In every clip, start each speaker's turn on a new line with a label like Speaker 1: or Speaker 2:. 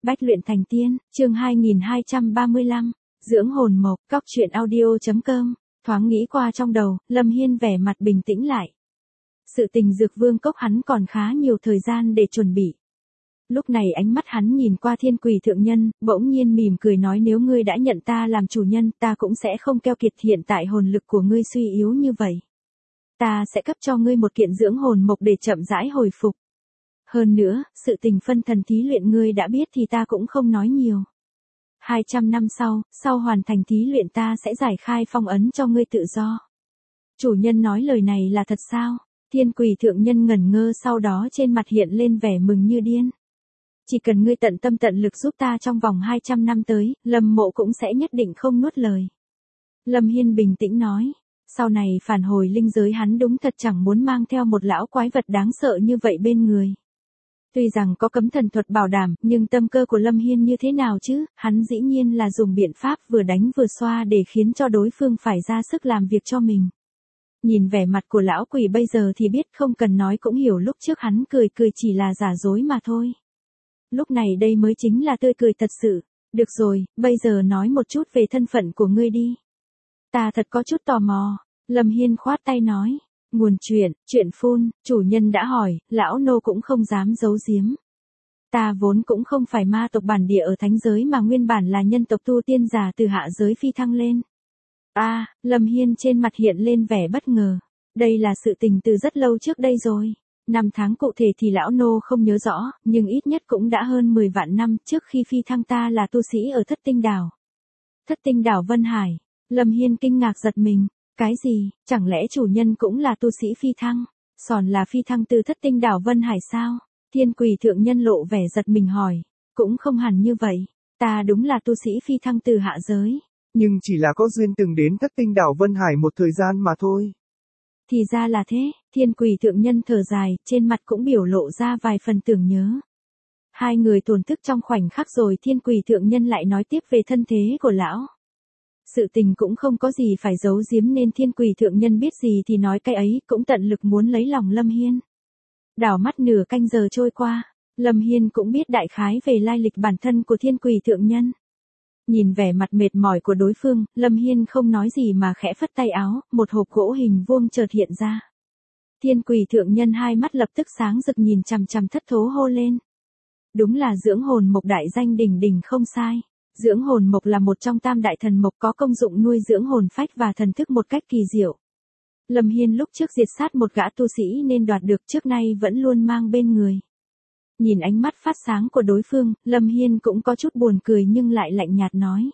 Speaker 1: Bách luyện thành tiên, chương 2235, dưỡng hồn mộc, cóc truyện audio.com, thoáng nghĩ qua trong đầu, Lâm Hiên vẻ mặt bình tĩnh lại. Sự tình dược vương cốc hắn còn khá nhiều thời gian để chuẩn bị. Lúc này ánh mắt hắn nhìn qua Thiên Quỷ thượng nhân, bỗng nhiên mỉm cười nói nếu ngươi đã nhận ta làm chủ nhân, ta cũng sẽ không keo kiệt, hiện tại hồn lực của ngươi suy yếu như vậy. Ta sẽ cấp cho ngươi một kiện dưỡng hồn mộc để chậm rãi hồi phục. Hơn nữa, sự tình phân thần thí luyện ngươi đã biết thì ta cũng không nói nhiều. 200 năm sau hoàn thành thí luyện ta sẽ giải khai phong ấn cho ngươi tự do. Chủ nhân nói lời này là thật sao? Thiên Quỷ thượng nhân ngẩn ngơ, sau đó trên mặt hiện lên vẻ mừng như điên. Chỉ cần ngươi tận tâm tận lực giúp ta trong vòng 200 năm tới, Lâm Mộ cũng sẽ nhất định không nuốt lời. Lâm Hiên bình tĩnh nói. Sau này phản hồi linh giới hắn đúng thật chẳng muốn mang theo một lão quái vật đáng sợ như vậy bên người. Tuy rằng có cấm thần thuật bảo đảm, nhưng tâm cơ của Lâm Hiên như thế nào chứ, hắn dĩ nhiên là dùng biện pháp vừa đánh vừa xoa để khiến cho đối phương phải ra sức làm việc cho mình. Nhìn vẻ mặt của lão quỷ bây giờ thì biết không cần nói cũng hiểu lúc trước hắn cười chỉ là giả dối mà thôi. Lúc này đây mới chính là tươi cười thật sự. Được rồi, bây giờ nói một chút về thân phận của ngươi đi. Ta thật có chút tò mò. Lâm Hiên khoát tay nói. Nguồn chuyện phun, chủ nhân đã hỏi, lão nô cũng không dám giấu giếm. Ta vốn cũng không phải ma tộc bản địa ở thánh giới mà nguyên bản là nhân tộc tu tiên giả từ hạ giới phi thăng lên. Lâm Hiên trên mặt hiện lên vẻ bất ngờ. Đây là sự tình từ rất lâu trước đây rồi. Năm tháng cụ thể thì lão nô không nhớ rõ, nhưng ít nhất cũng đã hơn 10 vạn năm trước khi phi thăng ta là tu sĩ ở Thất Tinh Đảo. Thất Tinh Đảo Vân Hải. Lâm Hiên kinh ngạc giật mình. Cái gì, chẳng lẽ chủ nhân cũng là tu sĩ phi thăng? Sòn là phi thăng từ Thất Tinh Đảo Vân Hải sao? Thiên Quỷ thượng nhân lộ vẻ giật mình hỏi. Cũng không hẳn như vậy. Ta đúng là tu sĩ phi thăng từ hạ giới.
Speaker 2: Nhưng chỉ là có duyên từng đến Thất Tinh Đảo Vân Hải một thời gian mà thôi.
Speaker 1: Thì ra là thế, Thiên Quỷ thượng nhân thở dài, trên mặt cũng biểu lộ ra vài phần tưởng nhớ. Hai người tổn thức trong khoảnh khắc rồi Thiên Quỷ thượng nhân lại nói tiếp về thân thế của lão. Sự tình cũng không có gì phải giấu giếm nên Thiên Quỷ thượng nhân biết gì thì nói cái ấy, cũng tận lực muốn lấy lòng Lâm Hiên. Đảo mắt nửa canh giờ trôi qua, Lâm Hiên cũng biết đại khái về lai lịch bản thân của Thiên Quỷ thượng nhân. Nhìn vẻ mặt mệt mỏi của đối phương, Lâm Hiên không nói gì mà khẽ phất tay áo, một hộp gỗ hình vuông chợt hiện ra. Thiên Quỷ thượng nhân hai mắt lập tức sáng rực nhìn chằm chằm thất thố hô lên. Đúng là dưỡng hồn mộc đại danh đỉnh đỉnh không sai. Dưỡng hồn mộc là một trong tam đại thần mộc có công dụng nuôi dưỡng hồn phách và thần thức một cách kỳ diệu. Lâm Hiên lúc trước diệt sát một gã tu sĩ nên đoạt được, trước nay vẫn luôn mang bên người. Nhìn ánh mắt phát sáng của đối phương, Lâm Hiên cũng có chút buồn cười nhưng lại lạnh nhạt nói.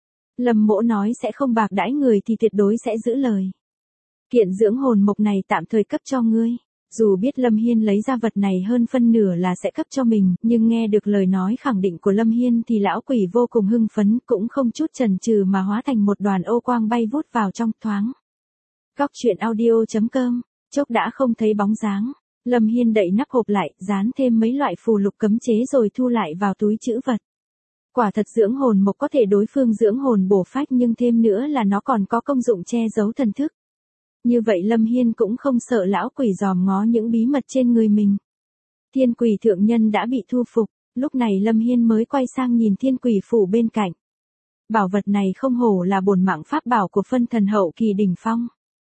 Speaker 1: Lâm mỗ nói sẽ không bạc đãi người thì tuyệt đối sẽ giữ lời. Kiện dưỡng hồn mộc này tạm thời cấp cho ngươi. Dù biết Lâm Hiên lấy ra vật này hơn phân nửa là sẽ cấp cho mình, nhưng nghe được lời nói khẳng định của Lâm Hiên thì lão quỷ vô cùng hưng phấn, cũng không chút chần chừ mà hóa thành một đoàn ô quang bay vút vào trong thoáng. Cóc truyện audio.com, chốc đã không thấy bóng dáng. Lâm Hiên đậy nắp hộp lại, dán thêm mấy loại phù lục cấm chế rồi thu lại vào túi trữ vật. Quả thật dưỡng hồn mộc có thể đối phương dưỡng hồn bổ phách, nhưng thêm nữa là nó còn có công dụng che giấu thần thức. Như vậy Lâm Hiên cũng không sợ lão quỷ dòm ngó những bí mật trên người mình. Thiên Quỷ thượng nhân đã bị thu phục, lúc này Lâm Hiên mới quay sang nhìn Thiên Quỷ phủ bên cạnh. Bảo vật này không hổ là bổn mạng pháp bảo của phân thần hậu kỳ đỉnh phong.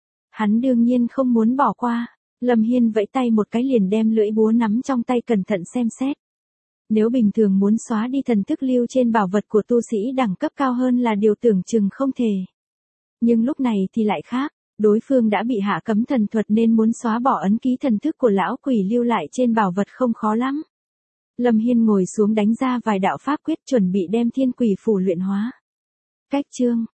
Speaker 1: Hắn đương nhiên không muốn bỏ qua. Lâm Hiên vẫy tay một cái liền đem lưỡi búa nắm trong tay cẩn thận xem xét. Nếu bình thường muốn xóa đi thần thức lưu trên bảo vật của tu sĩ đẳng cấp cao hơn là điều tưởng chừng không thể. Nhưng lúc này thì lại khác, đối phương đã bị hạ cấm thần thuật nên muốn xóa bỏ ấn ký thần thức của lão quỷ lưu lại trên bảo vật không khó lắm. Lâm Hiên ngồi xuống đánh ra vài đạo pháp quyết chuẩn bị đem Thiên Quỷ phủ luyện hóa. Cách chương